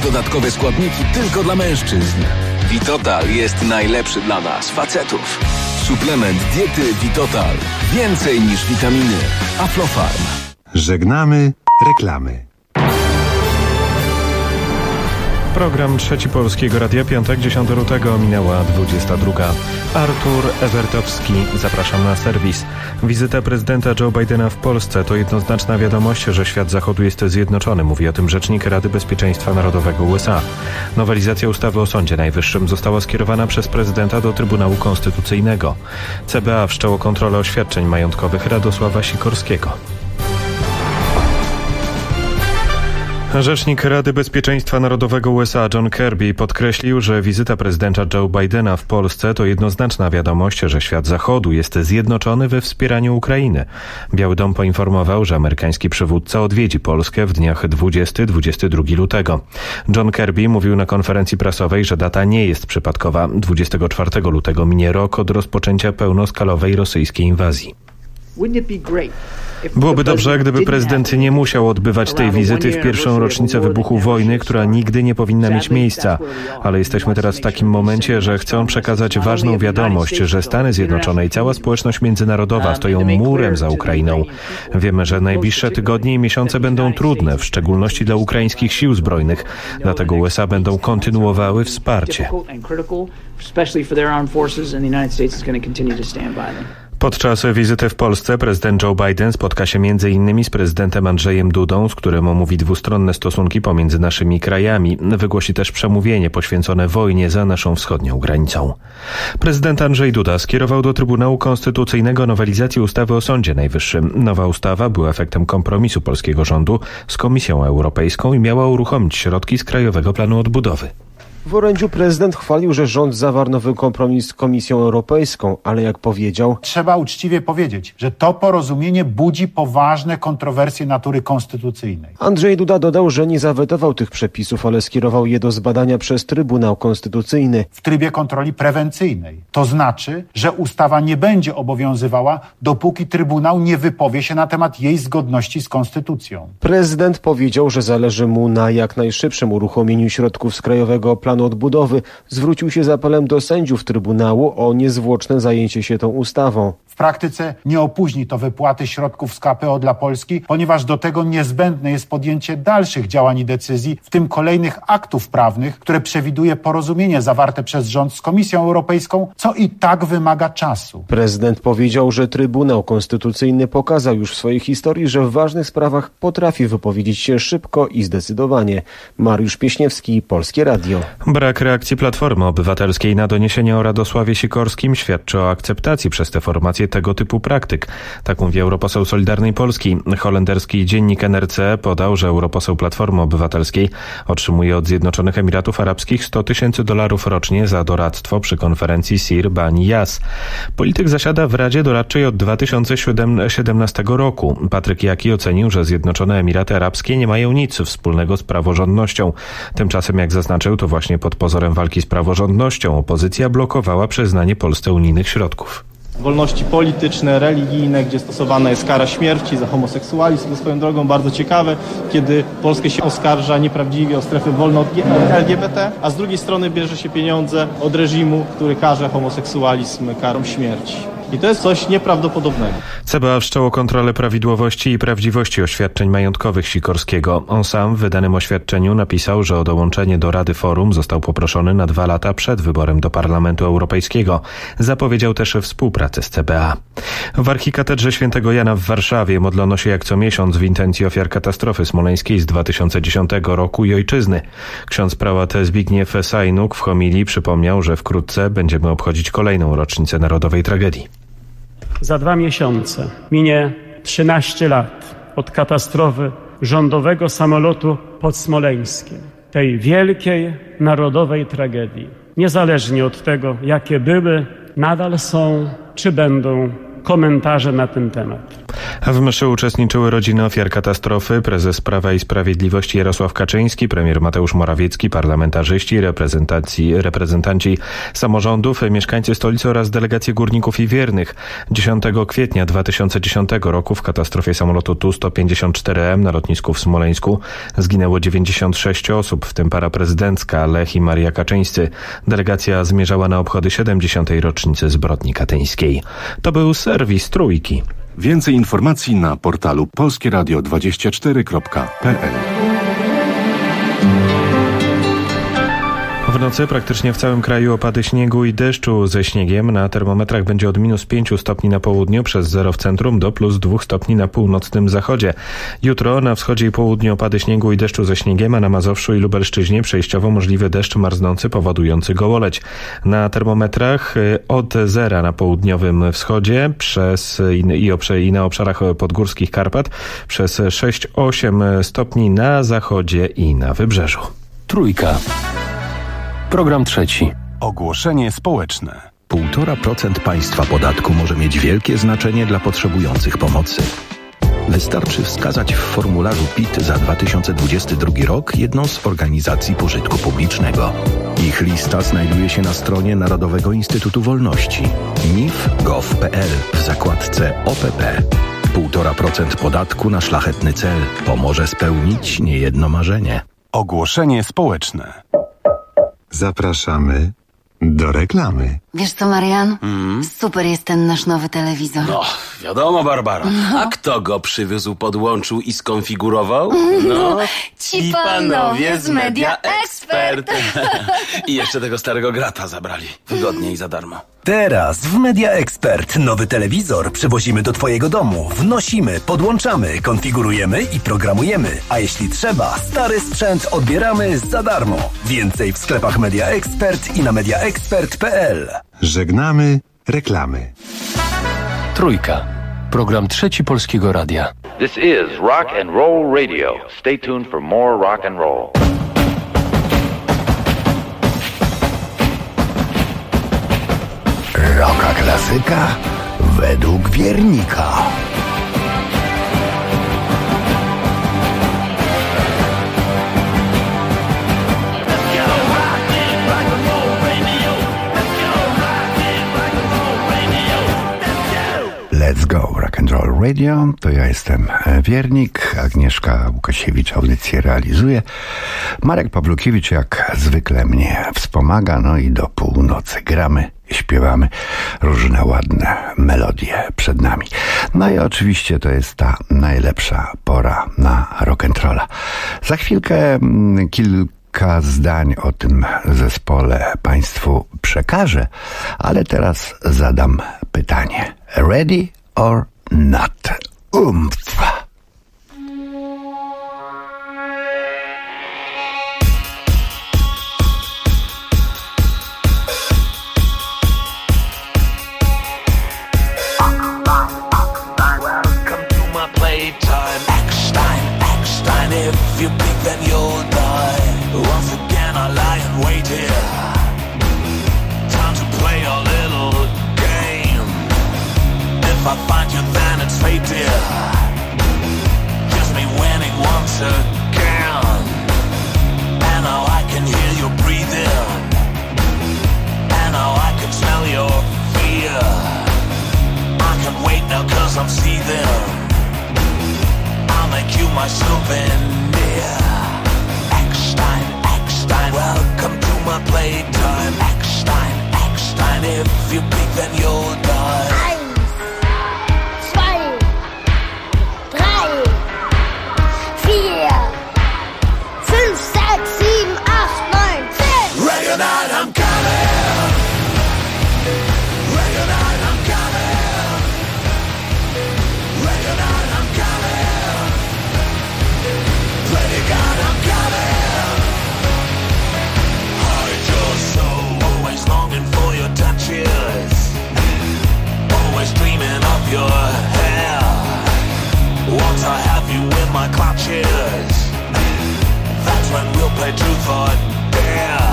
dodatkowe składniki tylko dla mężczyzn. Vitotal jest najlepszy dla nas, facetów. Suplement diety Vitotal. Więcej niż witaminy. Aflofarm. Żegnamy reklamy. Program Trzeci Polskiego Radia, piątek, 10 lutego, minęła 22. Artur Ewertowski, zapraszam na serwis. Wizyta prezydenta Joe Bidena w Polsce to jednoznaczna wiadomość, że świat zachodu jest zjednoczony, mówi o tym rzecznik Rady Bezpieczeństwa Narodowego USA. Nowelizacja ustawy o Sądzie Najwyższym została skierowana przez prezydenta do Trybunału Konstytucyjnego. CBA wszczęło kontrolę oświadczeń majątkowych Radosława Sikorskiego. Rzecznik Rady Bezpieczeństwa Narodowego USA John Kirby podkreślił, że wizyta prezydenta Joe Bidena w Polsce to jednoznaczna wiadomość, że świat zachodu jest zjednoczony we wspieraniu Ukrainy. Biały Dom poinformował, że amerykański przywódca odwiedzi Polskę w dniach 20-22 lutego. John Kirby mówił na konferencji prasowej, że data nie jest przypadkowa. 24 lutego minie rok od rozpoczęcia pełnoskalowej rosyjskiej inwazji. Byłoby dobrze, gdyby prezydent nie musiał odbywać tej wizyty w pierwszą rocznicę wybuchu wojny, która nigdy nie powinna mieć miejsca. Ale jesteśmy teraz w takim momencie, że chcą przekazać ważną wiadomość, że Stany Zjednoczone i cała społeczność międzynarodowa stoją murem za Ukrainą. Wiemy, że najbliższe tygodnie i miesiące będą trudne, w szczególności dla ukraińskich sił zbrojnych. Dlatego USA będą kontynuowały wsparcie. Podczas wizyty w Polsce prezydent Joe Biden spotka się m.in. z prezydentem Andrzejem Dudą, z którym omówi dwustronne stosunki pomiędzy naszymi krajami. Wygłosi też przemówienie poświęcone wojnie za naszą wschodnią granicą. Prezydent Andrzej Duda skierował do Trybunału Konstytucyjnego nowelizację ustawy o Sądzie Najwyższym. Nowa ustawa była efektem kompromisu polskiego rządu z Komisją Europejską i miała uruchomić środki z Krajowego Planu Odbudowy. W orędziu prezydent chwalił, że rząd zawarł nowy kompromis z Komisją Europejską, ale jak powiedział... Trzeba uczciwie powiedzieć, że to porozumienie budzi poważne kontrowersje natury konstytucyjnej. Andrzej Duda dodał, że nie zawetował tych przepisów, ale skierował je do zbadania przez Trybunał Konstytucyjny. W trybie kontroli prewencyjnej. To znaczy, że ustawa nie będzie obowiązywała, dopóki Trybunał nie wypowie się na temat jej zgodności z konstytucją. Prezydent powiedział, że zależy mu na jak najszybszym uruchomieniu środków z Krajowego Planu Odbudowy. Zwrócił się z apelem do sędziów Trybunału o niezwłoczne zajęcie się tą ustawą. W praktyce nie opóźni to wypłaty środków z KPO dla Polski, ponieważ do tego niezbędne jest podjęcie dalszych działań i decyzji, w tym kolejnych aktów prawnych, które przewiduje porozumienie zawarte przez rząd z Komisją Europejską, co i tak wymaga czasu. Prezydent powiedział, że Trybunał Konstytucyjny pokazał już w swojej historii, że w ważnych sprawach potrafi wypowiedzieć się szybko i zdecydowanie. Mariusz Pieśniewski, Polskie Radio. Brak reakcji Platformy Obywatelskiej na doniesienia o Radosławie Sikorskim świadczy o akceptacji przez tę formację tego typu praktyk. Tak mówi europoseł Solidarnej Polski. Holenderski dziennik NRC podał, że europoseł Platformy Obywatelskiej otrzymuje od Zjednoczonych Emiratów Arabskich $100,000 rocznie za doradztwo przy konferencji Sir Bani Yas. Polityk zasiada w Radzie Doradczej od 2017 roku. Patryk Jaki ocenił, że Zjednoczone Emiraty Arabskie nie mają nic wspólnego z praworządnością. Tymczasem, jak zaznaczył, to właśnie pod pozorem walki z praworządnością opozycja blokowała przyznanie Polsce unijnych środków. Wolności polityczne, religijne, gdzie stosowana jest kara śmierci za homoseksualizm. To swoją drogą bardzo ciekawe, kiedy Polskę się oskarża nieprawdziwie o strefy wolne od LGBT, a z drugiej strony bierze się pieniądze od reżimu, który karze homoseksualizm karą śmierci. I to jest coś nieprawdopodobnego. CBA wszczęło kontrolę prawidłowości i prawdziwości oświadczeń majątkowych Sikorskiego. On sam w wydanym oświadczeniu napisał, że o dołączenie do Rady Forum został poproszony na 2 lata przed wyborem do Parlamentu Europejskiego. Zapowiedział też współpracę z CBA. W Archikatedrze Świętego Jana w Warszawie modlono się jak co miesiąc w intencji ofiar katastrofy smoleńskiej z 2010 roku i ojczyzny. Ksiądz prałat Zbigniew Sajnuk w homilii przypomniał, że wkrótce będziemy obchodzić kolejną rocznicę narodowej tragedii. Za 2 miesiące minie 13 lat od katastrofy rządowego samolotu pod Smoleńskiem. Tej wielkiej narodowej tragedii. Niezależnie od tego, jakie były, nadal są czy będą komentarze na ten temat. W mszy uczestniczyły rodziny ofiar katastrofy, prezes Prawa i Sprawiedliwości Jarosław Kaczyński, premier Mateusz Morawiecki, parlamentarzyści, reprezentanci samorządów, mieszkańcy stolicy oraz delegacje górników i wiernych. 10 kwietnia 2010 roku w katastrofie samolotu Tu-154M na lotnisku w Smoleńsku zginęło 96 osób, w tym para prezydencka Lech i Maria Kaczyńscy. Delegacja zmierzała na obchody 70. rocznicy zbrodni katyńskiej. To był serwis Trójki. Więcej informacji na portalu polskieradio24.pl. W nocy praktycznie w całym kraju opady śniegu i deszczu ze śniegiem. Na termometrach będzie od -5 stopni na południu przez 0 w centrum do +2 stopni na północnym zachodzie. Jutro na wschodzie i południu opady śniegu i deszczu ze śniegiem, a na Mazowszu i Lubelszczyźnie przejściowo możliwy deszcz marznący powodujący gołoleć. Na termometrach od 0 na południowym wschodzie i na obszarach podgórskich Karpat przez 6-8 stopni na zachodzie i na wybrzeżu. Trójka. Program trzeci. Ogłoszenie społeczne. 1,5% państwa podatku może mieć wielkie znaczenie dla potrzebujących pomocy. Wystarczy wskazać w formularzu PIT za 2022 rok jedną z organizacji pożytku publicznego. Ich lista znajduje się na stronie Narodowego Instytutu Wolności nif.gov.pl w zakładce OPP. 1,5% podatku na szlachetny cel pomoże spełnić niejedno marzenie. Ogłoszenie społeczne. Zapraszamy do reklamy. Wiesz co, Marian? Super jest ten nasz nowy telewizor. No, wiadomo, Barbara. A kto go przywiózł, podłączył i skonfigurował? No, ci panowie z Media Expert. I jeszcze tego starego grata zabrali. Wygodnie i za darmo. Teraz w Media Expert nowy telewizor przywozimy do twojego domu. Wnosimy, podłączamy, konfigurujemy i programujemy. A jeśli trzeba, stary sprzęt odbieramy za darmo. Więcej w sklepach Media Expert i na mediaexpert.pl. Żegnamy reklamy. Trójka. Program trzeci Polskiego Radia. This is Rock and Roll Radio. Stay tuned for more rock and roll. Rocka klasyka według wiernika. Let's go, Rock and Roll Radio. To ja jestem Wiernik. Agnieszka Łukasiewicz audycję realizuje. Marek Pawlukiewicz jak zwykle mnie wspomaga. No i do północy gramy, śpiewamy różne ładne melodie przed nami. No i oczywiście to jest ta najlepsza pora na rock'n'rolla. Za chwilkę kilka zdań o tym zespole Państwu przekażę, ale teraz zadam pytanie. Ready or not? If you pick, then you'll die. Once again I lie and wait here. Time to play a little game. If I find you, then it's fate, dear. Just me winning once again. And now I can hear you breathing. And now I can smell your fear. I can't wait now 'cause I'm seething. I'll make you my souvenir. Eckstein, Eckstein, welcome to my playtime. Eckstein, Eckstein, if you peek then you'll die. 1, 2, 3, 4, 5, 6, 7, 8, 9, 10. Ready or not, I'm coming. Ready or not, I'm coming. Ready or not, I'm coming. Ready, God, I'm coming. Hide your soul, always longing for your touches. Always dreaming of your hair. Once I have you in my clutches, that's when we'll play truth or dare.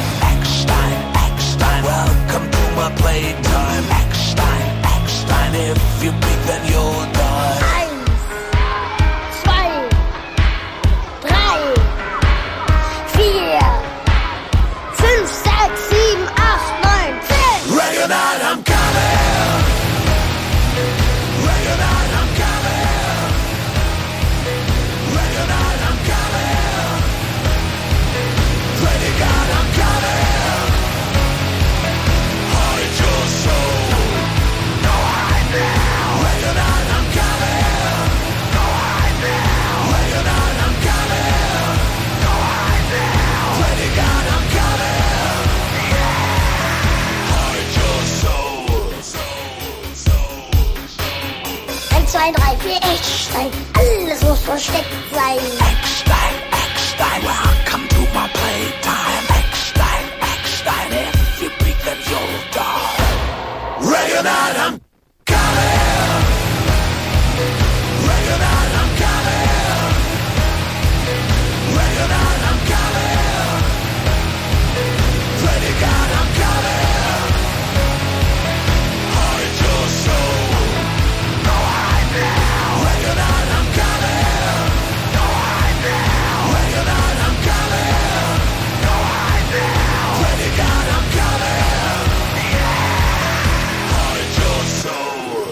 Eckstein, Eckstein, welcome to my playtime. Eckstein, Eckstein, if then you'll die. 1, 2, 3, 4, 5, 6, 7, 8, 9, 10. Reggae night, I'm coming. Reggae night, I'm coming. Reggae night, I'm coming. Pray to God, I'm coming. Hide your soul. No hide now. Reggae night, I'm coming. No hide now. Reggae night, I'm coming. No hide now. Pray to God, I'm coming. Hide your soul. 1, 2, 3, 4, Eckstein. Alles muss versteckt sein. Eckstein, Eckstein, welcome to my playtime. Eckstein, Eckstein, if you beat then you'll die. Reggae night, I'm coming. Reggae night, I'm coming. Reggae night, I'm coming. Pray to God, I'm coming. Hide your soul. No hide now. Reggae night, I'm coming. No hide now. Reggae night, I'm coming. No hide now. Pray to God, I'm coming. Hide your soul.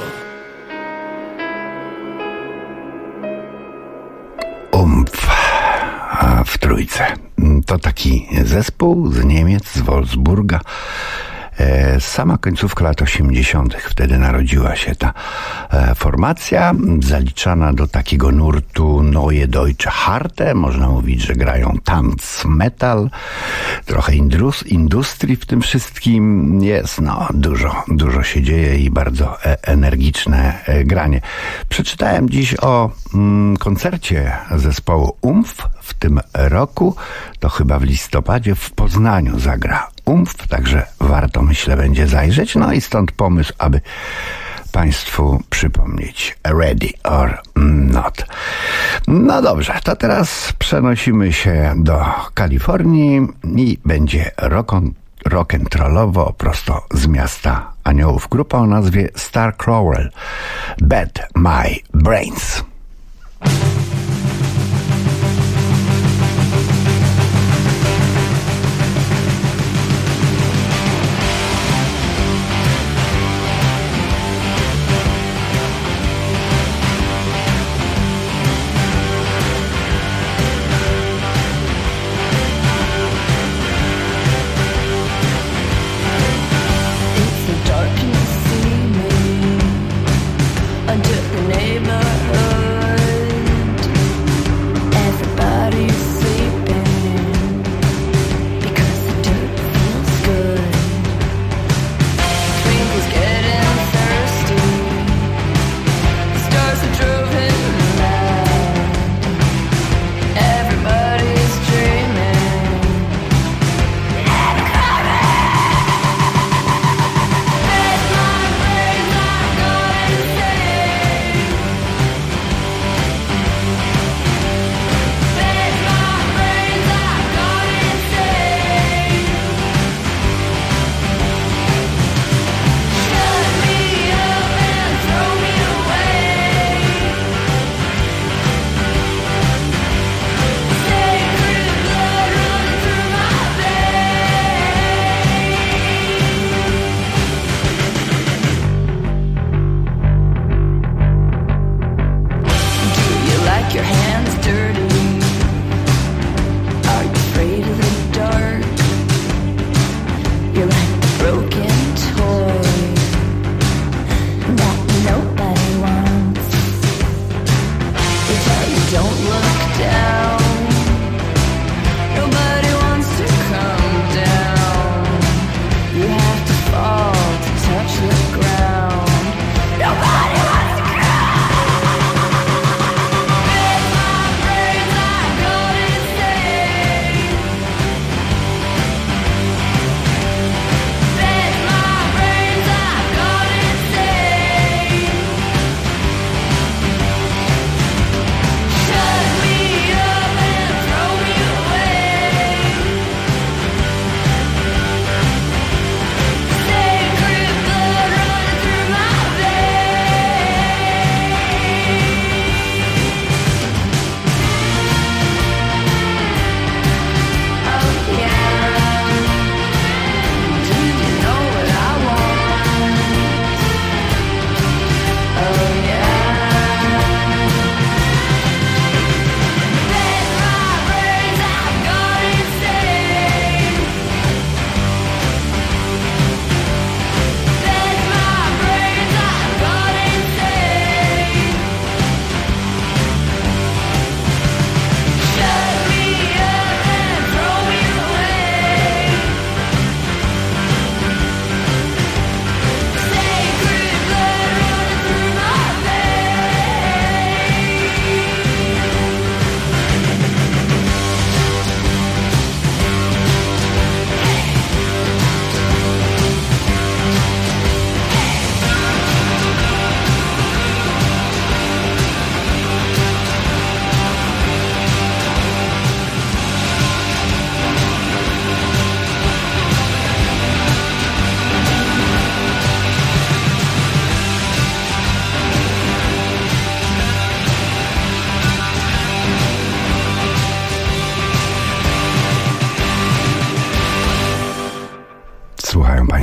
Umf, a w trójce. To taki zespół z Niemiec, z Wolfsburga. Sama końcówka lat 80. Wtedy narodziła się ta formacja, zaliczana do takiego nurtu Neue Deutsche Harte. Można mówić, że grają tanz metal, trochę industrii w tym wszystkim jest. No, dużo się dzieje i bardzo energiczne granie. Przeczytałem dziś o koncercie zespołu Umf w tym roku. To chyba w listopadzie w Poznaniu zagra Umf, także warto, myślę, będzie zajrzeć. No i stąd pomysł, aby Państwu przypomnieć Ready or Not. No dobrze, to teraz przenosimy się do Kalifornii i będzie rock'n'rollowo prosto z miasta aniołów. Grupa o nazwie Starcrawler, Bad My Brains. Under the neighborhood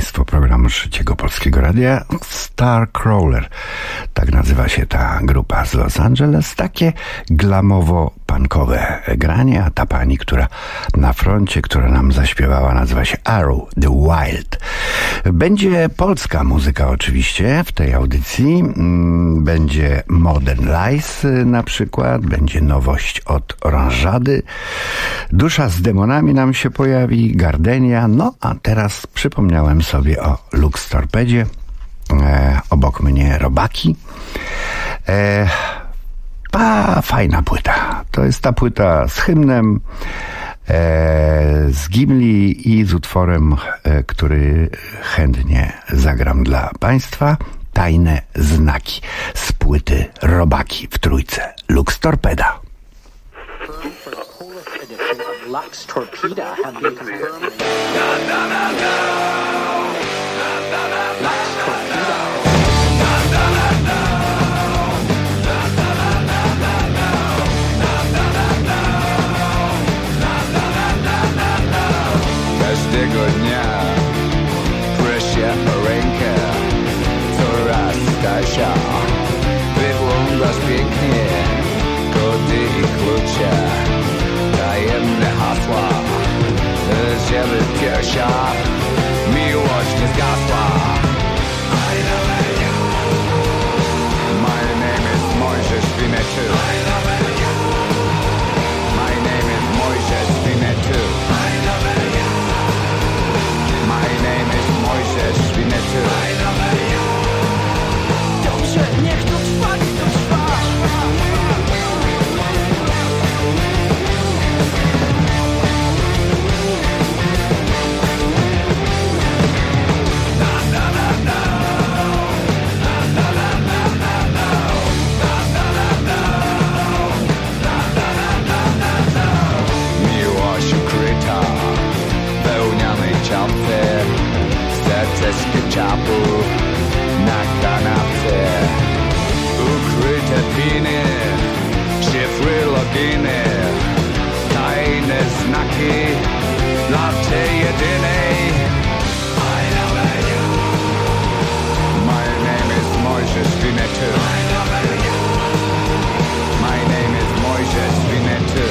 Państwo programu Trzeciego Polskiego Radia. Starcrawler, tak nazywa się ta grupa z Los Angeles. Takie glamowo-punkowe granie, a ta pani, która na froncie, która nam zaśpiewała, nazywa się Arrow the Wild. Będzie polska muzyka oczywiście w tej audycji. Będzie Modern Lies na przykład, będzie nowość od Oranżady. Dusza z demonami nam się pojawi, Gardenia. No a teraz przypomniałem sobie o Lux Torpedzie. Obok mnie Robaki. Fajna płyta. To jest ta płyta z hymnem, z Gimli i z utworem, który chętnie zagram dla Państwa. Tajne znaki z płyty Robaki w trójce. Lux Torpeda. Lux Torpeda have been confirmed. Lux Torpeda. Każdego dnia proszę o rękę, coraz starsza. Wyglądasz pięknie, kody i klucze, tajemne hasła, żeby pierwsza miłość nie zgasła. My name is Mojżesz Winetu. My name is Mojżesz Winetu. My name is Mojżesz Winetu. Dobrze, niech to trwa, niech to trwa. Miłość ukryta w wełnianej czapce, serce z ketchupu na kanapce. Ukryte piny, szyfry, loginy, tajne znaki dla tej jedynej. My name is Mojżesz Winetu. My name is Mojżesz Winetu.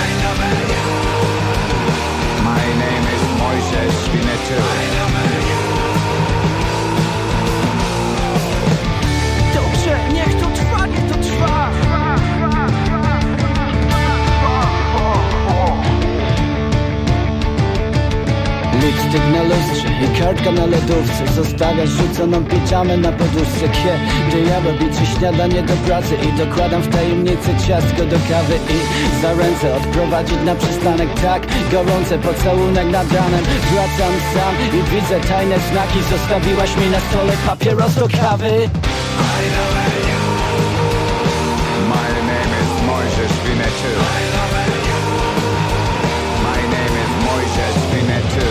My name is Mojżesz Winetu. Dobrze, niech to trwa, niech to trwa. Lipstyk na lustrze i kartka na lodówce. Zostawiasz rzuconą piżamę na poduszce. Kiedy ja robię ci śniadanie do pracy i dokładam w tajemnicy ciastko do kawy i za ręce odprowadzić na przystanek. Tak, gorące pocałunek nad ranem. Wracam sam i widzę tajne znaki. Zostawiłaś mi na stole papieros do kawy. My name is Mojżesz Winetu. My name is Mojżesz Winetu.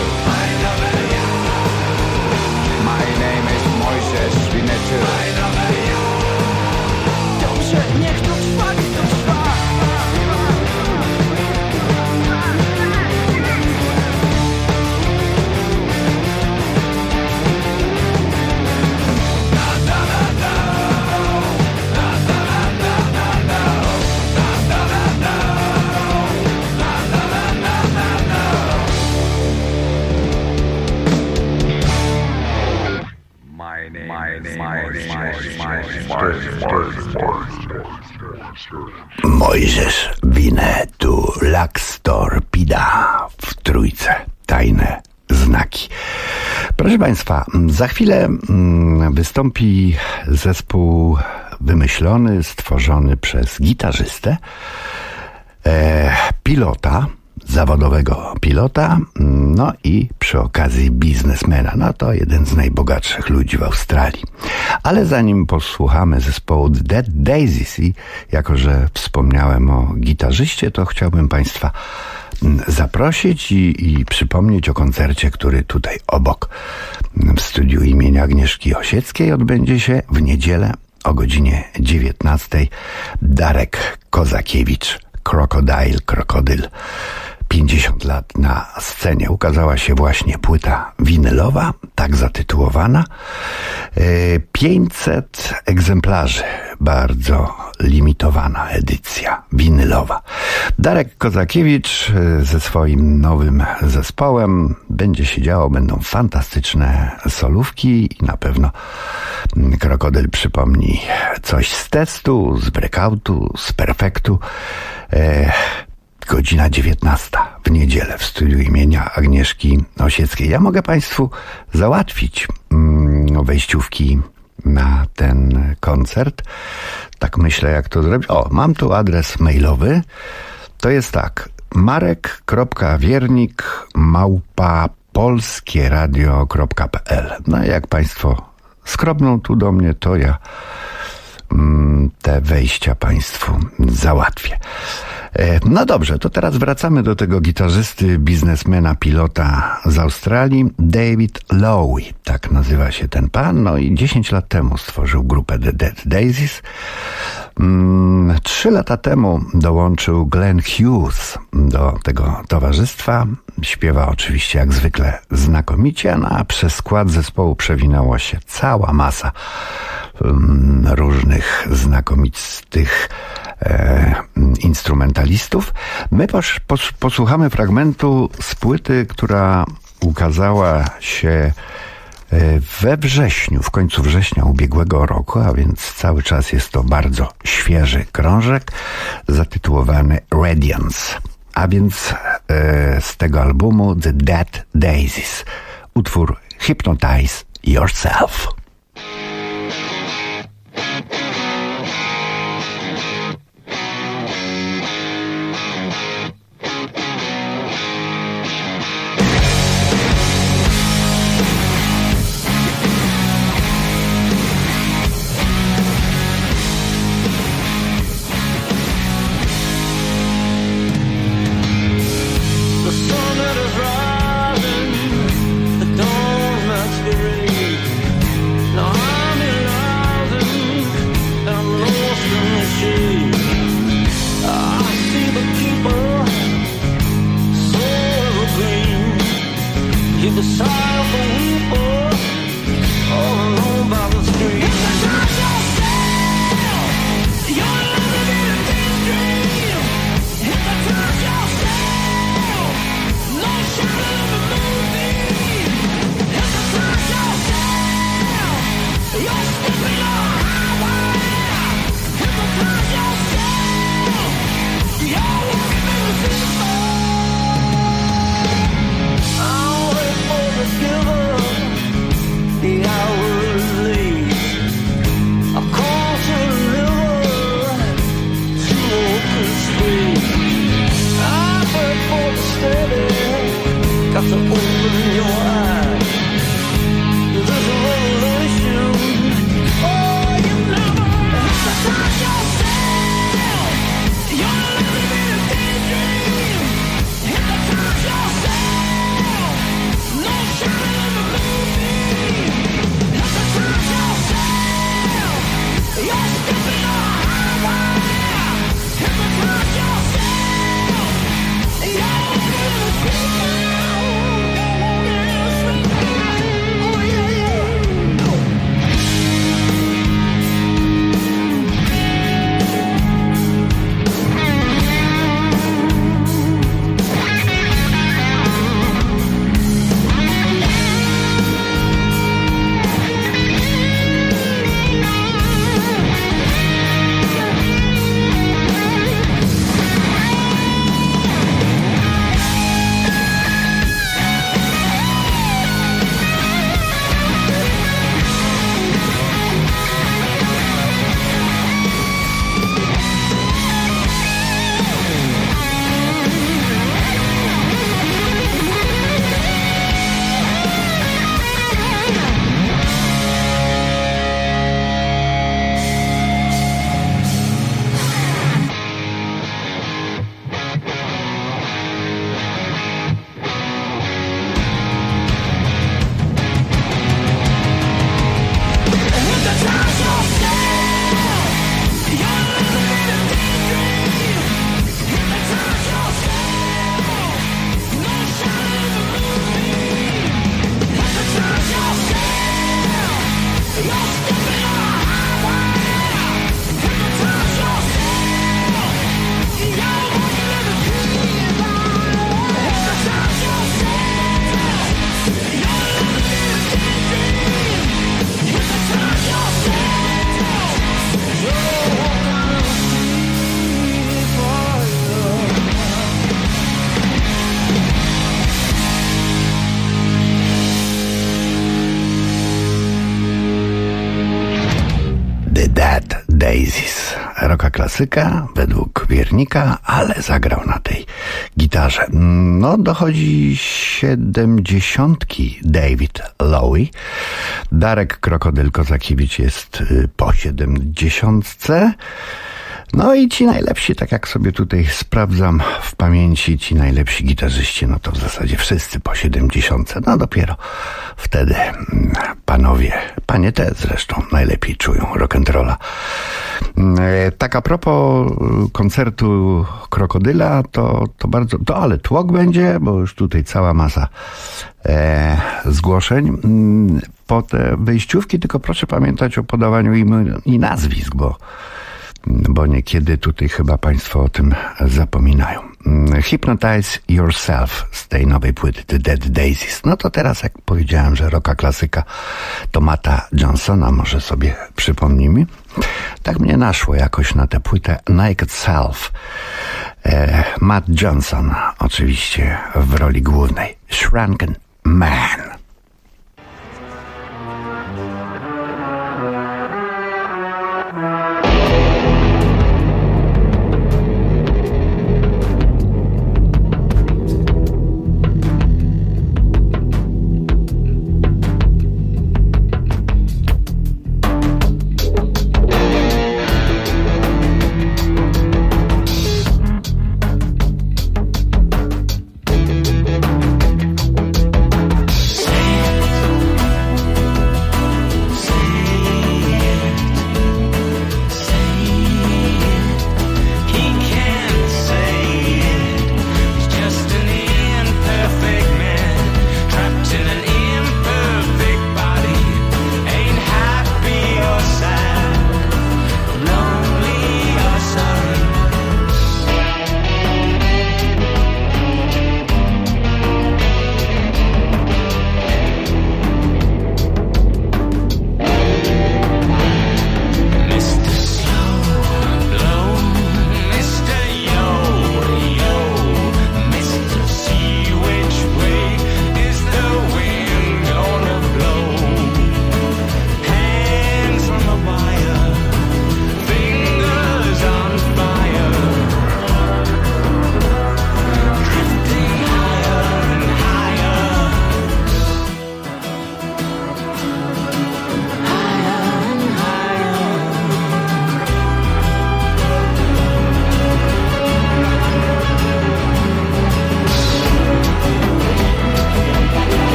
My name is Mojżesz Winetu. Dobrze, niech to trwa, niech to trwa. Mojżesz Winetu, Lux Torpeda w trójce. Tajne znaki. Proszę Państwa, za chwilę wystąpi zespół wymyślony, stworzony przez gitarzystę, pilota, zawodowego pilota, no i przy okazji biznesmena. No to jeden z najbogatszych ludzi w Australii. Ale zanim posłuchamy zespołu The Dead Daisies i jako że wspomniałem o gitarzyście, to chciałbym Państwa zaprosić i przypomnieć o koncercie, który tutaj obok w studiu imienia Agnieszki Osieckiej odbędzie się w niedzielę o godzinie 19:00. Darek Kozakiewicz, Krokodyl 50 lat na scenie. Ukazała się właśnie płyta winylowa, tak zatytułowana. 500 egzemplarzy, bardzo limitowana edycja winylowa. Darek Kozakiewicz ze swoim nowym zespołem. Będzie się działo, będą fantastyczne solówki i na pewno Krokodyl przypomni coś z testu, z breakoutu, z perfektu. Godzina 19 w niedzielę w studiu imienia Agnieszki Osieckiej. Ja mogę Państwu załatwić wejściówki na ten koncert. Tak myślę, jak to zrobić. O, mam tu adres mailowy. To jest tak: marek.wiernik@polskieradio.pl. No i jak Państwo skrobną tu do mnie, to ja te wejścia Państwu załatwię. No dobrze, to teraz wracamy do tego gitarzysty, biznesmena, pilota z Australii, David Lowy, tak nazywa się ten pan. No i 10 lat temu stworzył grupę The Dead Daisies. 3 lata temu dołączył Glenn Hughes do tego towarzystwa. Śpiewa oczywiście jak zwykle znakomicie, no a przez skład zespołu przewinęła się cała masa różnych znakomitych instrumentalistów. My posłuchamy fragmentu z płyty, która ukazała się we wrześniu, w końcu września ubiegłego roku, a więc cały czas jest to bardzo świeży krążek zatytułowany Radiance. A więc z tego albumu The Dead Daisies utwór Hypnotize Yourself. Daisies. Rocka klasyka według Wiernika, ale zagrał na tej gitarze. No, dochodzi 70. David Lowy. Darek Krokodyl-Kozakiewicz jest po 70. No i ci najlepsi, tak jak sobie tutaj sprawdzam w pamięci, ci najlepsi gitarzyści, no to w zasadzie wszyscy po 70. No dopiero wtedy panie te zresztą najlepiej czują rock'n'rolla. Tak a propos koncertu Krokodyla, to bardzo, ale tłok będzie, bo już tutaj cała masa zgłoszeń. Po te wejściówki tylko proszę pamiętać o podawaniu imion i nazwisk, bo niekiedy tutaj chyba państwo o tym zapominają. Hypnotize Yourself z tej nowej płyty The Dead Daisies. No to teraz, jak powiedziałem, że rocka klasyka to Matta Johnsona, może sobie przypomnijmy. Tak mnie naszło jakoś na tę płytę Naked Self. Matt Johnson oczywiście w roli głównej. Shrunken Man.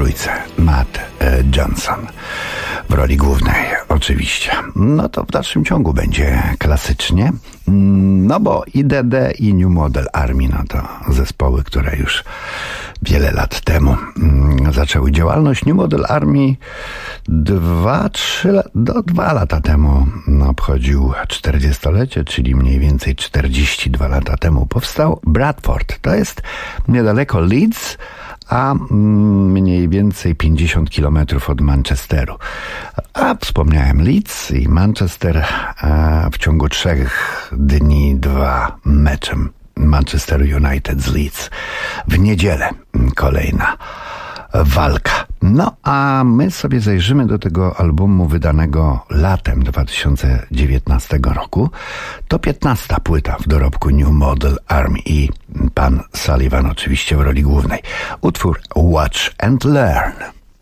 trójce Matt Johnson w roli głównej oczywiście. No to w dalszym ciągu będzie klasycznie, no bo IDD i New Model Army, no to zespoły, które już wiele lat temu zaczęły działalność. New Model Army 2 lata temu obchodził 40-lecie, czyli mniej więcej 42 lata temu powstał. Bradford to jest niedaleko Leeds, a mniej więcej 50 kilometrów od Manchesteru. A wspomniałem Leeds i Manchester, w ciągu 3 dni 2 mecze Manchester United z Leeds. W niedzielę kolejna walka. No a my sobie zajrzymy do tego albumu wydanego latem 2019 roku. To 15. płyta w dorobku New Model Army i pan Sullivan oczywiście w roli głównej. Utwór Watch and Learn.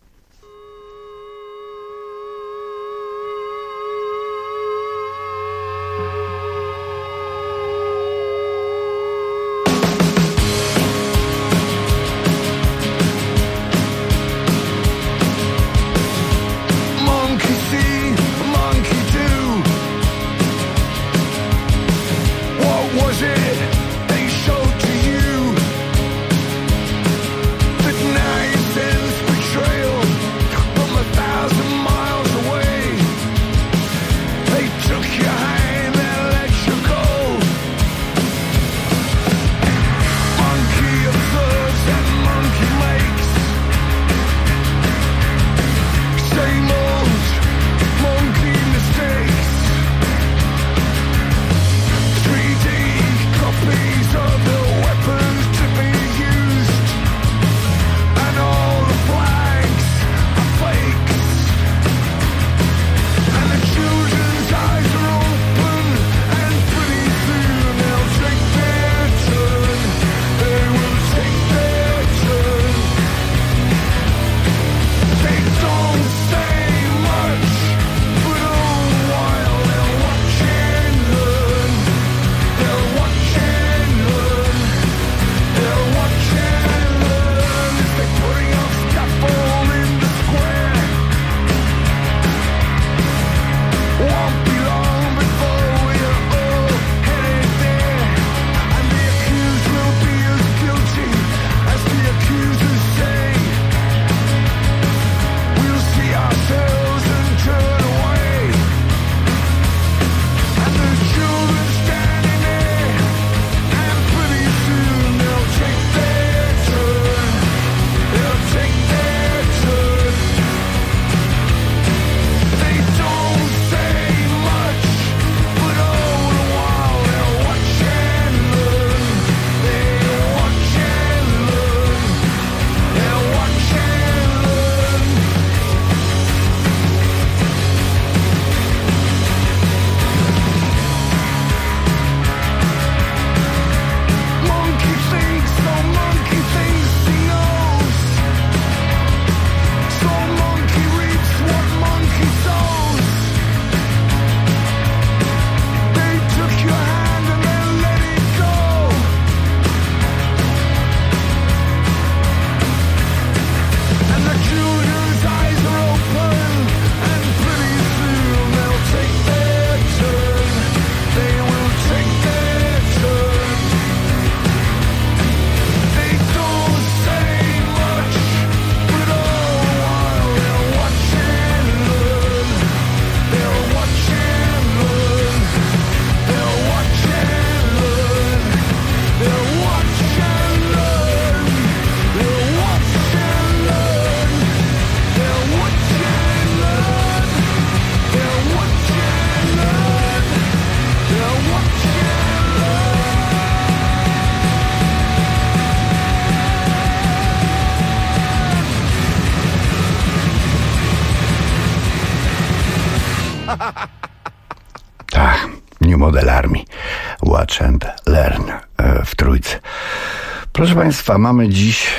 Tak, New Model Army, Watch and Learn w trójce. Proszę Państwa, mamy dziś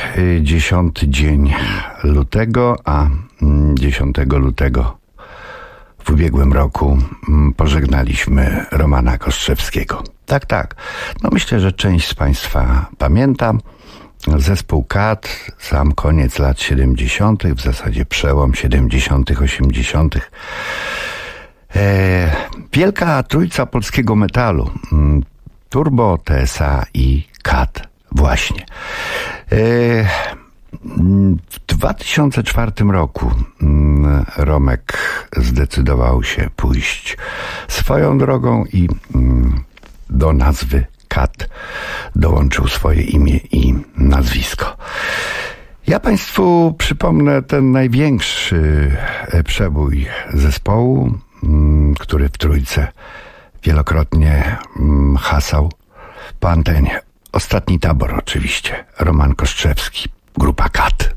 10 dzień lutego, a 10 lutego w ubiegłym roku pożegnaliśmy Romana Kostrzewskiego. Tak. No myślę, że część z Państwa pamięta. Zespół Kat, sam koniec lat 70., w zasadzie przełom 70., 80. Wielka trójca polskiego metalu. Turbo, TSA i Kat. Właśnie. W 2004 roku Romek zdecydował się pójść swoją drogą i do nazwy Kat dołączył swoje imię i nazwisko. Ja Państwu przypomnę ten największy przebój zespołu, który w trójce wielokrotnie hasał po antenie. Ostatni tabor oczywiście. Roman Kostrzewski, grupa Kat.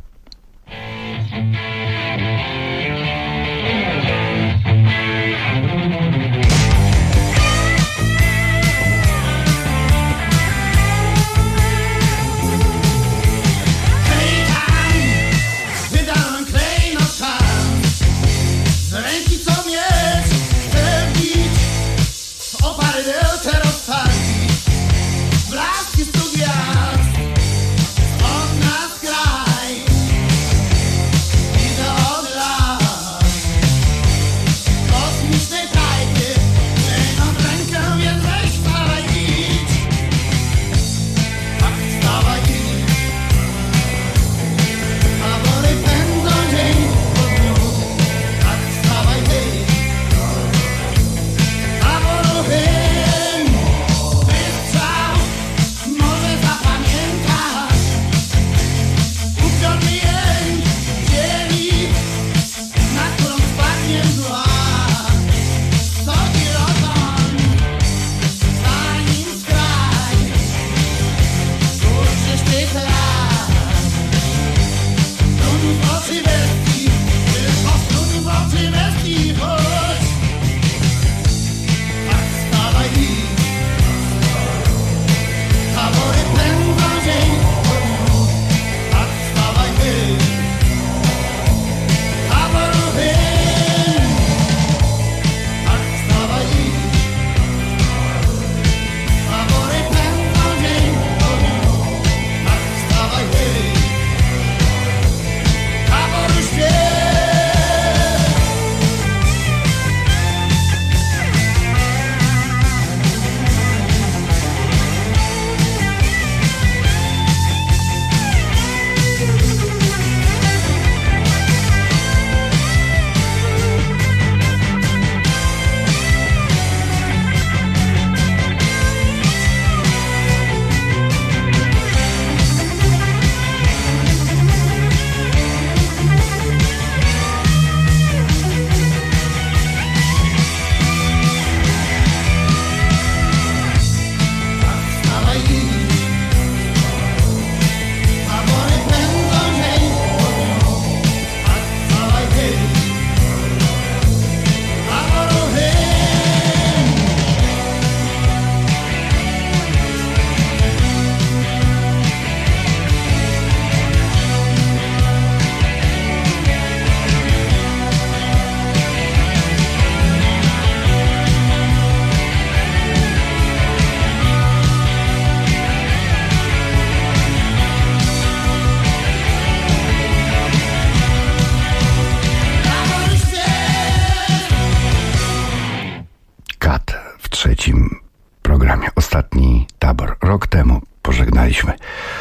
Rok temu pożegnaliśmy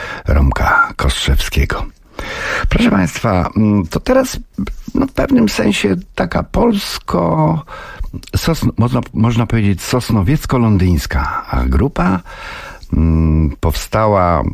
Romka Kostrzewskiego. Proszę Państwa, to teraz w pewnym sensie taka można powiedzieć sosnowiecko-londyńska grupa. Powstała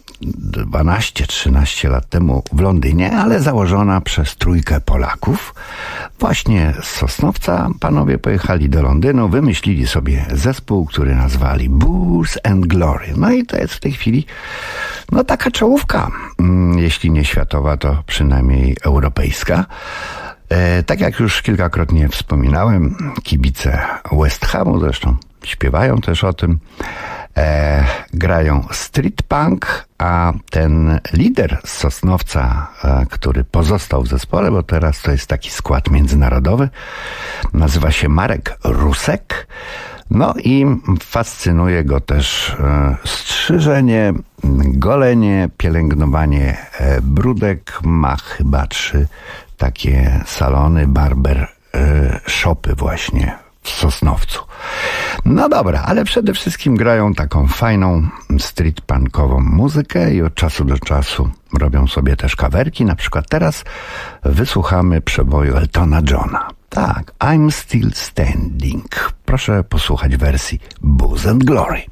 12-13 lat temu w Londynie, ale założona przez trójkę Polaków. Właśnie z Sosnowca panowie pojechali do Londynu, wymyślili sobie zespół, który nazwali Booze and Glory. No i to jest w tej chwili taka czołówka, jeśli nie światowa, to przynajmniej europejska. Tak jak już kilkakrotnie wspominałem, kibice West Hamu zresztą śpiewają też o tym, grają street punk, a ten lider z Sosnowca, który pozostał w zespole, bo teraz to jest taki skład międzynarodowy, nazywa się Marek Rusek. No i fascynuje go też strzyżenie, golenie, pielęgnowanie brudek. Ma chyba 3 takie salony, barber shopy właśnie w Sosnowcu. No dobra, ale przede wszystkim grają taką fajną street punkową muzykę i od czasu do czasu robią sobie też kawerki. Na przykład teraz wysłuchamy przeboju Eltona Johna. Tak, I'm Still Standing. Proszę posłuchać wersji Booze and Glory.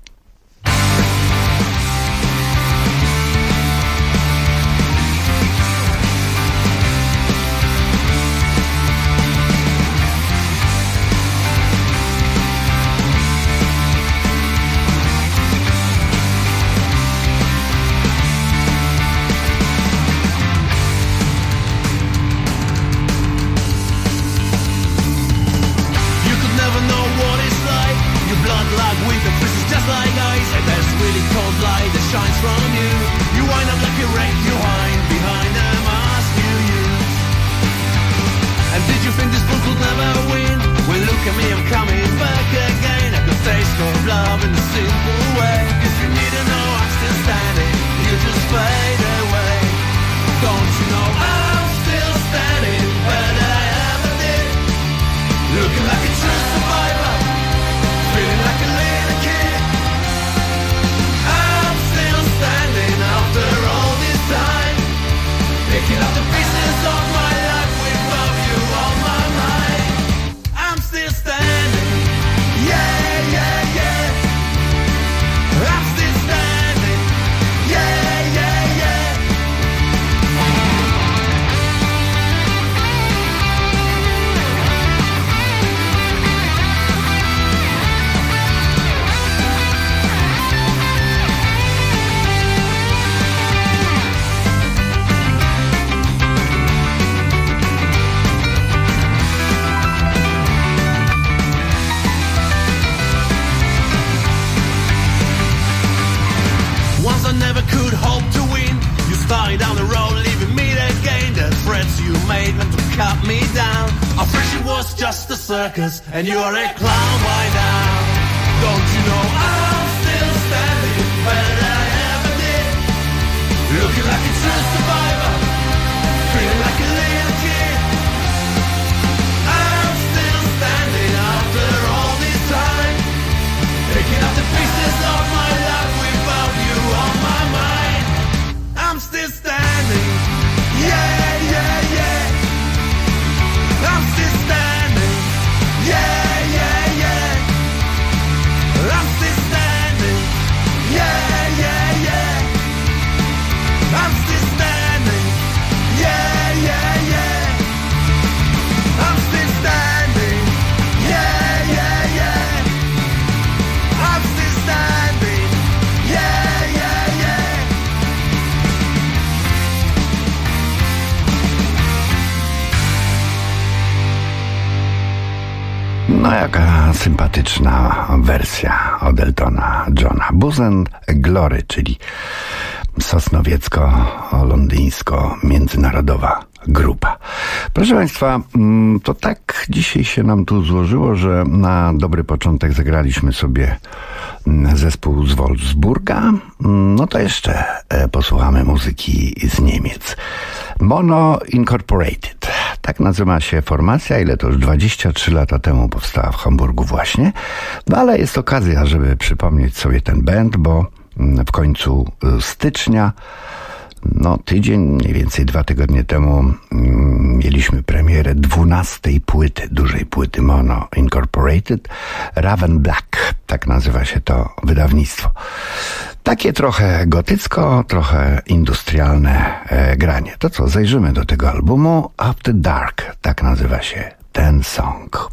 Circus, and you're a clown by now. Don't you know I'm still standing, better than I ever did. Looking like a true survivor, feeling like a little kid. I'm still standing after all this time, picking up the pieces of my life without you on my mind. I'm still standing, yeah, yeah, yeah. I'm still standing. Yeah, yeah, yeah. I'm still standing. Yeah, yeah, yeah. I'm still standing. Yeah, yeah, yeah. I'm still standing. Yeah, yeah, yeah. I'm still standing. Yeah, yeah, yeah. No jaka sympatyczna wersja od Eltona Johna. Booze and Glory, czyli sosnowiecko-londyńsko-międzynarodowa grupa. Proszę Państwa, to tak dzisiaj się nam tu złożyło, że na dobry początek zagraliśmy sobie zespół z Wolfsburga. No to jeszcze posłuchamy muzyki z Niemiec. Mono Incorporated. Tak nazywa się formacja, ile to już 23 lata temu powstała w Hamburgu właśnie. No ale jest okazja, żeby przypomnieć sobie ten band, bo w końcu stycznia, no tydzień, mniej więcej 2 tygodnie temu mieliśmy premierę 12. płyty, dużej płyty Mono Incorporated, Raven Black, tak nazywa się to wydawnictwo. Takie trochę gotycko, trochę industrialne granie. To co, zajrzymy do tego albumu. After Dark, tak nazywa się ten song.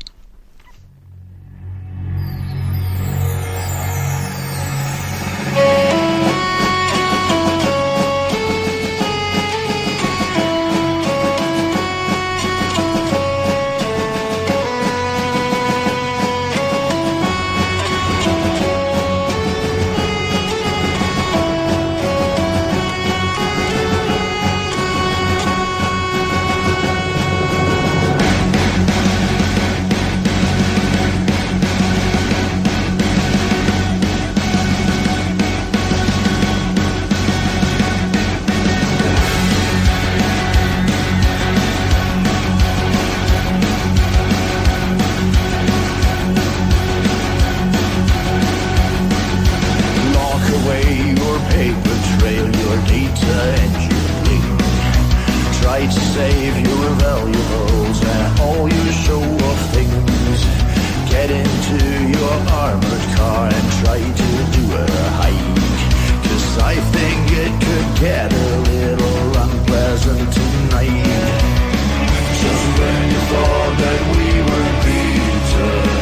Try to save your valuables and all your show-off things. Get into your armored car and try to do a hike. 'Cause I think it could get a little unpleasant tonight. Just when you thought that we were beaten,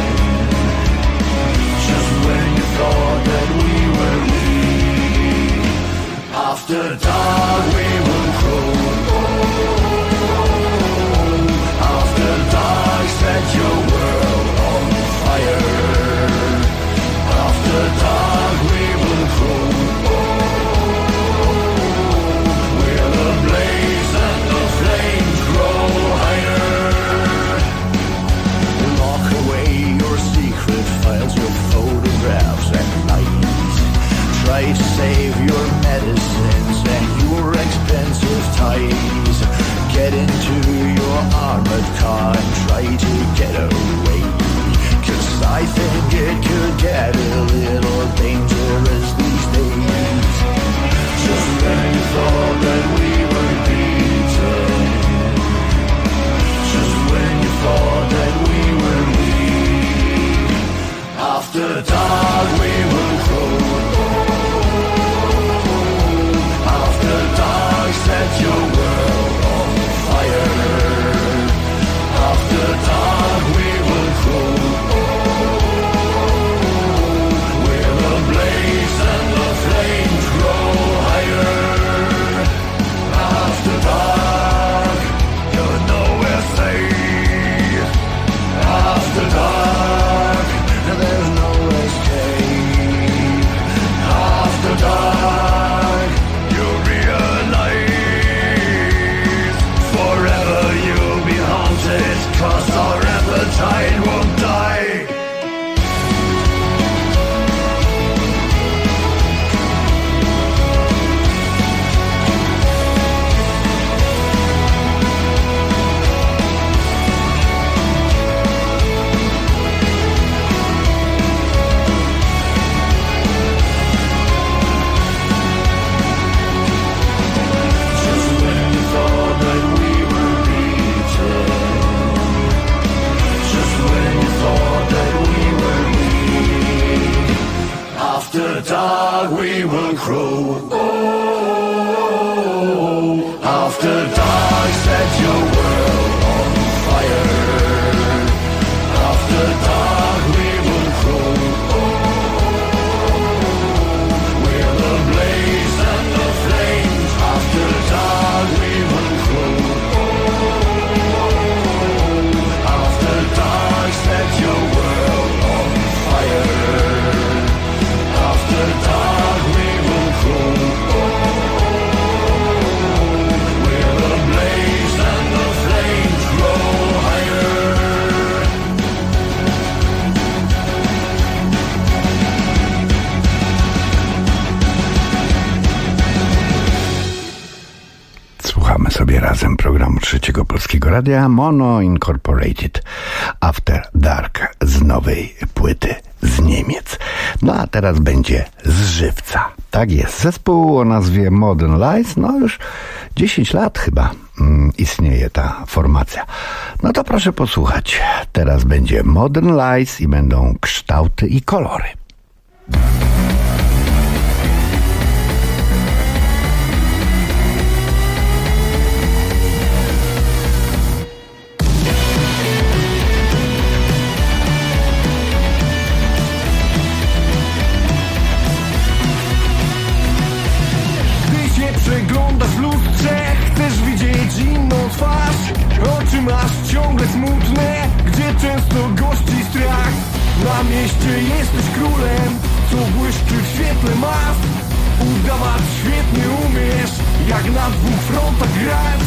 just when you thought that we were weak, after dark we will crow. After dark set your world on fire. After dark we will crow. We're the blaze and the flames grow higher. Lock away your secret files, your photographs at night. Try to save your medicines and your expensive ties. Get into your armored car and try to get away. 'Cause I think it could get a little dangerous these days. Just when you thought that we were beaten, just when you thought that we were weak, after dark we will crow. After dark set your world on fire. After dark we will crow. We're the blaze and the flames grow higher. After dark you're nowhere safe. After dark there's no escape. After dark you realize forever you'll be haunted, 'cause our appetite won't die. Just when you thought that we were beaten, just when you thought that we were weak, after dark we will crow. After dark set your world on fire. After dark we will crow. We're the blaze and the flames. After dark we will crow. After dark set your world on fire. After dark we will crow. We're the blaze and the flames grow higher. Słuchamy sobie razem programu Trzeciego Polskiego Radia Mono Incorporated After Dark z nowej płyty z Niemiec. No a teraz będzie z żywca. Tak jest, zespół o nazwie Modern Lies, no już 10 lat chyba istnieje ta formacja. No to proszę posłuchać. Teraz będzie Modern Lies i będą kształty i kolory. Przeglądasz w lustrze, chcesz widzieć inną twarz. Oczy masz ciągle smutne, gdzie często gości strach. Na mieście jesteś królem, co błyszczy w świetle mask. Udawać świetnie umiesz, jak na dwóch frontach grać.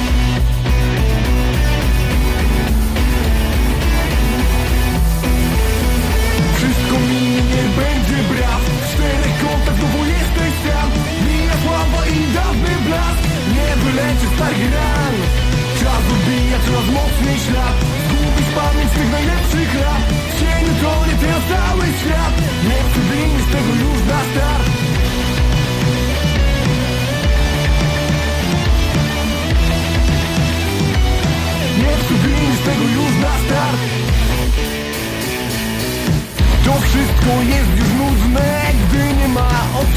Wszystko minie, nie będzie braw. W czterech kątach znowu jesteś sam. Mija sława i dawny blask. Nie wyleczy starych ran. Czas odbija coraz mocniej ślad. Zgubić pamięć tych najlepszych lat. W cieniu tonie teraz cały świat. Nie chcę wyjść z tego już na start.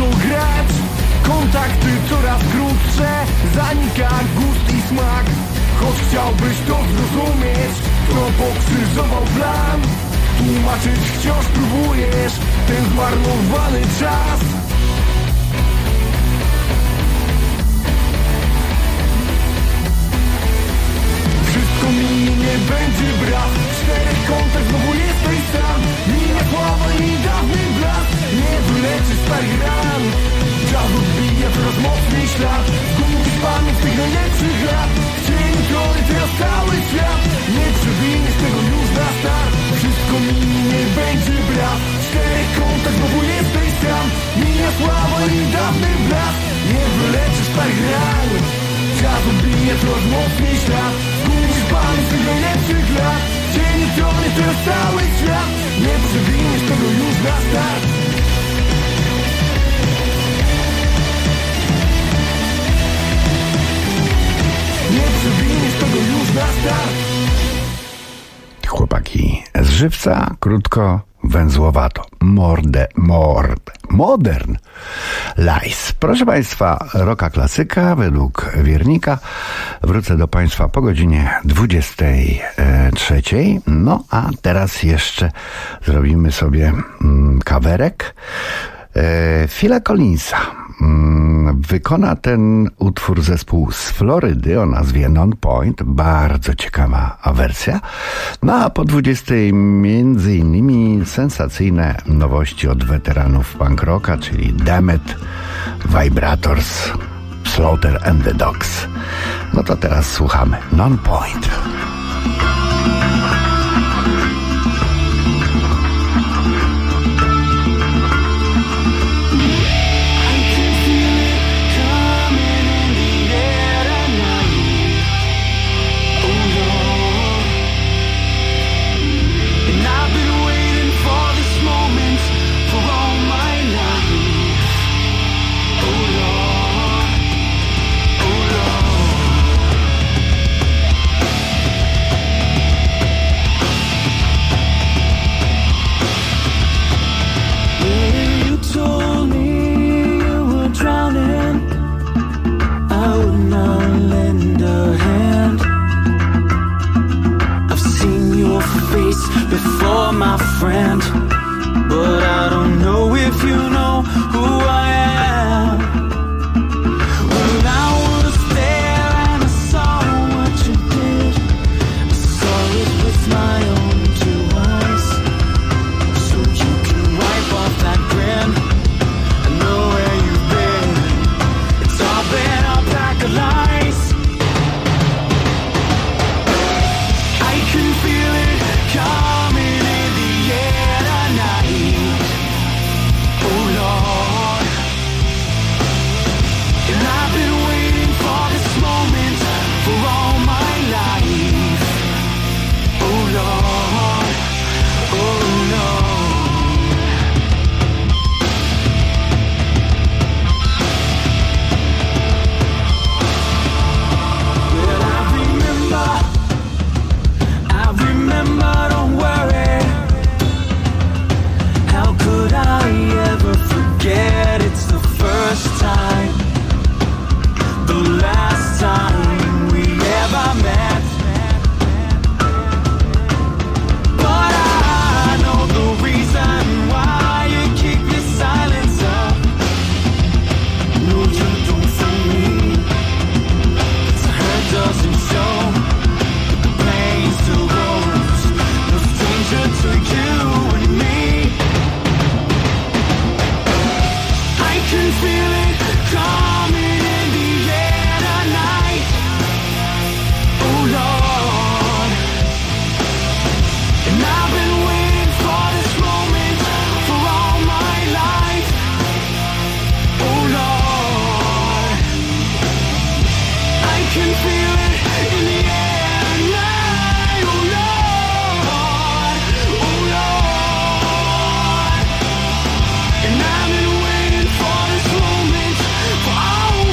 grać. Kontakty coraz krótsze, zanika gust i smak. Choć chciałbyś to zrozumieć, kto pokrzyżował plan. Tłumaczyć wciąż próbujesz ten zmarnowany czas. Wszystko minie, nie będzie brak. W czterech kątach znowu jesteś sam. Minie sława i dawny blask. Nie wyleczy starych ran. Czas odbija coraz mocniej ślad. Zgubisz pamięć tych najlepszych lat. W cieniu trony teraz cały świat. Nie przewiniesz tego już na start. Wszystko minie, nie będzie brak. W czterech kątach znowu jesteś sam. Minie sława i dawny blask. Nie wyleczysz starych ran. Czas odbija coraz mocniej ślad. Zgubisz pamięć tych najlepszych lat. W cieniu trony teraz cały świat. Nie przewiniesz tego już na start. Nie przewiniesz tego już na start. Chłopaki z żywca, krótko, węzłowato. Modern Lies. Proszę Państwa, rocka klasyka według Wiernika. Wrócę do Państwa po godzinie 23. No a teraz jeszcze zrobimy sobie kawerek Phila Collinsa. Wykona ten utwór zespół z Florydy o nazwie Non-Point. Bardzo ciekawa wersja. No a po 20 między innymi sensacyjne nowości od weteranów punk rocka, czyli Dammit, Vibrators, Slaughter and the Dogs. No to teraz słuchamy Non-Point. Before my friend, but I don't know if you know who I am. When I was there and I saw what you did, I saw it with my own two eyes. So you can wipe off that grin. I know where you've been. It's all been a pack of lies. I can feel it coming in the air tonight. Oh Lord, and I've been waiting for this moment for all my life. Oh Lord, oh Lord. Well, I remember, don't worry. How could I ever forget? It's the first time, the last time we ever met. But I know the reason why you keep your silence up. No, you don't for me. The hurt doesn't show. The pain still grows. No stranger to you and me. I can feel it coming in the air tonight. Oh Lord, and I've been waiting for this moment for all my life. Oh Lord, I can feel it in the air tonight. Oh Lord, oh Lord, and I've been waiting for this moment for all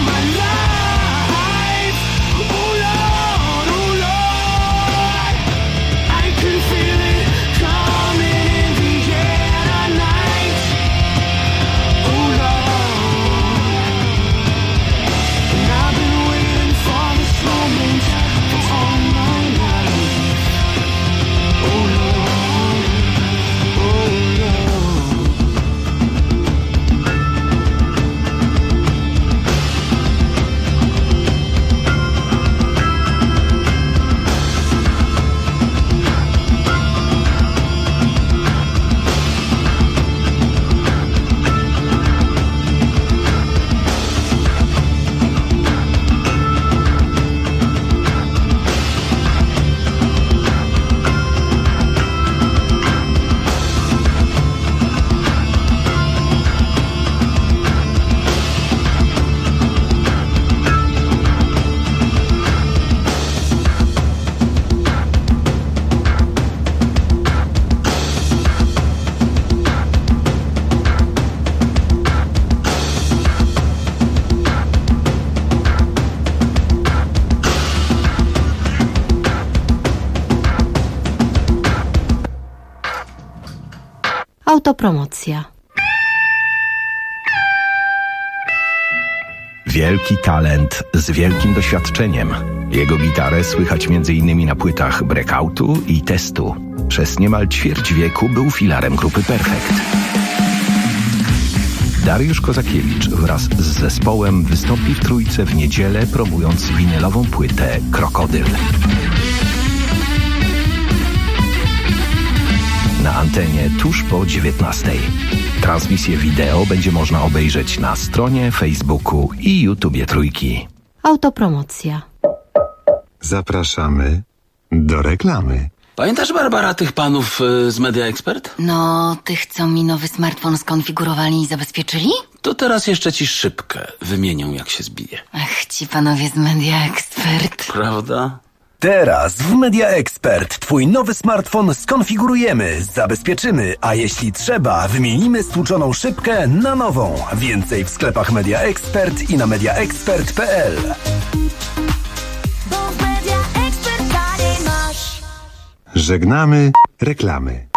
Autopromocja. Wielki talent z wielkim doświadczeniem. Jego gitarę słychać m.in. na płytach Breakoutu i Testu. Przez niemal ćwierć wieku był filarem grupy Perfekt. Dariusz Kozakiewicz wraz z zespołem wystąpi w Trójce w niedzielę, promując winylową płytę Krokodyl. Na antenie tuż po 19:00. Transmisję wideo będzie można obejrzeć na stronie, Facebooku i YouTubie Trójki. Autopromocja. Zapraszamy do reklamy. Pamiętasz, Barbara, tych panów z Media Expert? No, tych, co mi nowy smartfon skonfigurowali i zabezpieczyli? To teraz jeszcze ci szybkę wymienią, jak się zbije. Ach, ci panowie z Media Expert. Prawda? Teraz w Media Expert twój nowy smartfon skonfigurujemy, zabezpieczymy, a jeśli trzeba, wymienimy stłuczoną szybkę na nową. Więcej w sklepach Media Expert i na mediaexpert.pl. Żegnamy reklamy.